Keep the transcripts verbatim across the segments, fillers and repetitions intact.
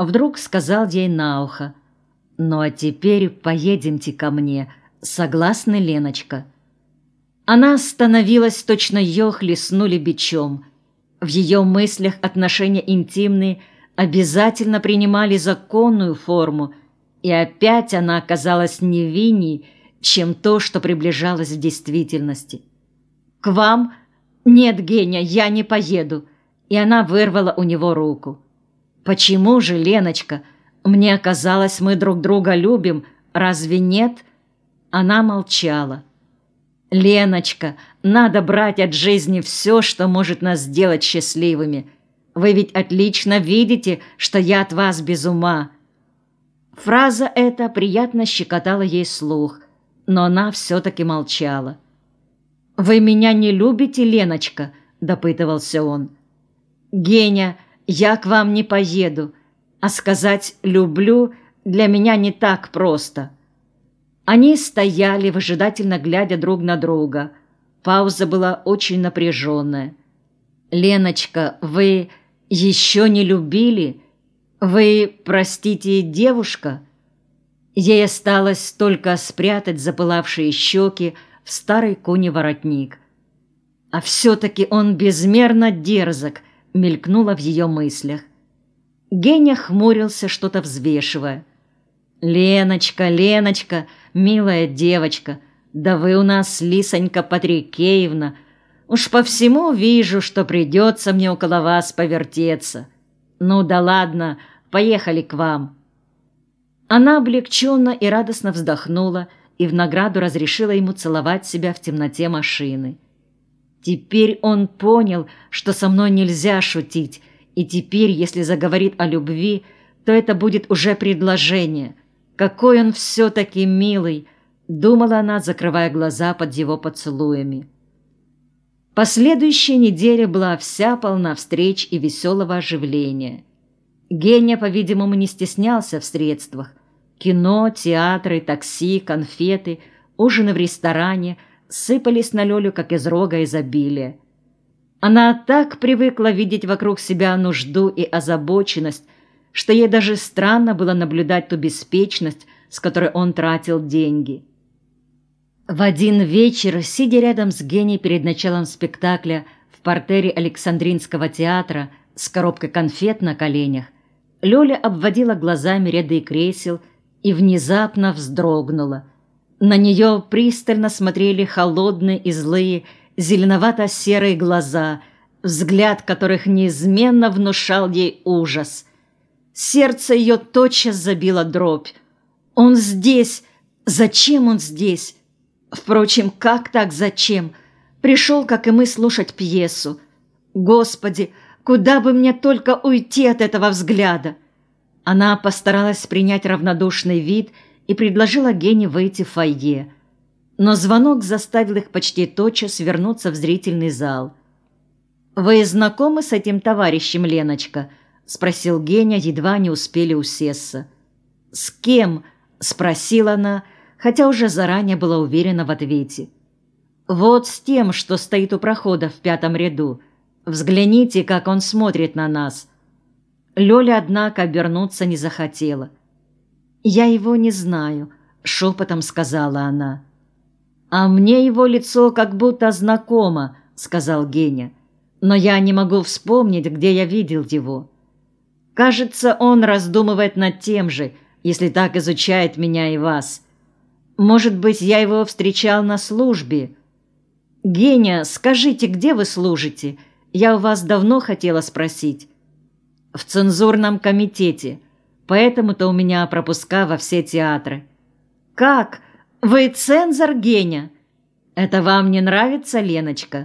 вдруг сказал ей на ухо: «Ну а теперь поедемте ко мне, согласны, Леночка?» Она остановилась, точно ее хлестнули бичом. В ее мыслях отношения интимные обязательно принимали законную форму, и опять она оказалась невинней, чем то, что приближалось в действительности. «К вам? Нет, Геня, я не поеду!» И она вырвала у него руку. «Почему же, Леночка? Мне казалось, мы друг друга любим. Разве нет?» Она молчала. «Леночка, надо брать от жизни все, что может нас сделать счастливыми. Вы ведь отлично видите, что я от вас без ума». Фраза эта приятно щекотала ей слух, но она все-таки молчала. «Вы меня не любите, Леночка?» – допытывался он. «Геня, я к вам не поеду, а сказать «люблю» для меня не так просто». Они стояли, выжидательно глядя друг на друга. Пауза была очень напряженная. «Леночка, вы еще не любили? Вы, простите, девушка?» Ей осталось только спрятать запылавшие щеки в старый куни воротник. «А все-таки он безмерно дерзок», — мелькнуло в ее мыслях. Геня хмурился, что-то взвешивая. «Леночка, Леночка, милая девочка, да вы у нас, Лисонька Патрикеевна, уж по всему вижу, что придется мне около вас повертеться. Ну да ладно, поехали к вам». Она облегченно и радостно вздохнула и в награду разрешила ему целовать себя в темноте машины. Теперь он понял, что со мной нельзя шутить, и теперь, если заговорит о любви, то это будет уже предложение. Какой он все-таки милый, думала она, закрывая глаза под его поцелуями. Последующая неделя была вся полна встреч и веселого оживления. Геня, по-видимому, не стеснялся в средствах. Кино, театры, такси, конфеты, ужины в ресторане сыпались на Лёлю, как из рога изобилия. Она так привыкла видеть вокруг себя нужду и озабоченность, что ей даже странно было наблюдать ту беспечность, с которой он тратил деньги. В один вечер, сидя рядом с Геней перед началом спектакля в партере Александринского театра с коробкой конфет на коленях, Лёля обводила глазами ряды кресел и внезапно вздрогнула. На нее пристально смотрели холодные и злые зеленовато-серые глаза, взгляд которых неизменно внушал ей ужас. Сердце ее тотчас забило дробь. Он здесь! Зачем он здесь? Впрочем, как так зачем? Пришел, как и мы, слушать пьесу. Господи, куда бы мне только уйти от этого взгляда? Она постаралась принять равнодушный вид и предложила Гене выйти в фойе. Но звонок заставил их почти тотчас вернуться в зрительный зал. «Вы знакомы с этим товарищем, Леночка?» — спросил Геня, едва не успели усесться. «С кем?» — спросила она, хотя уже заранее была уверена в ответе. «Вот с тем, что стоит у прохода в пятом ряду. Взгляните, как он смотрит на нас». Лёля, однако, обернуться не захотела. «Я его не знаю», — шепотом сказала она. «А мне его лицо как будто знакомо», — сказал Геня. «Но я не могу вспомнить, где я видел его. Кажется, он раздумывает над тем же, если так изучает меня и вас. Может быть, я его встречал на службе. Геня, скажите, где вы служите? Я у вас давно хотела спросить». «В цензурном комитете. Поэтому-то у меня пропуска во все театры». «Как? Вы цензор, Геня? Это вам не нравится, Леночка?»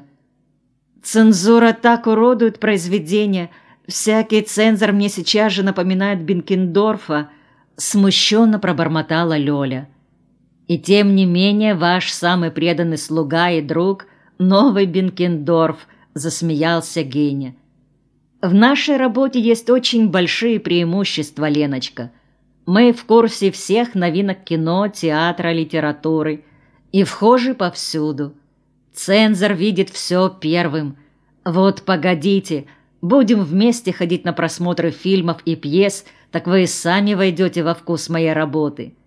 «Цензура так уродует произведение. Всякий цензор мне сейчас же напоминает Бенкендорфа», смущенно пробормотала Лёля. «И тем не менее ваш самый преданный слуга и друг — новый Бенкендорф», засмеялся Геня. «В нашей работе есть очень большие преимущества, Леночка. Мы в курсе всех новинок кино, театра, литературы и вхожи повсюду. Цензор видит все первым. Вот погодите, будем вместе ходить на просмотры фильмов и пьес так вы и сами войдете во вкус моей работы.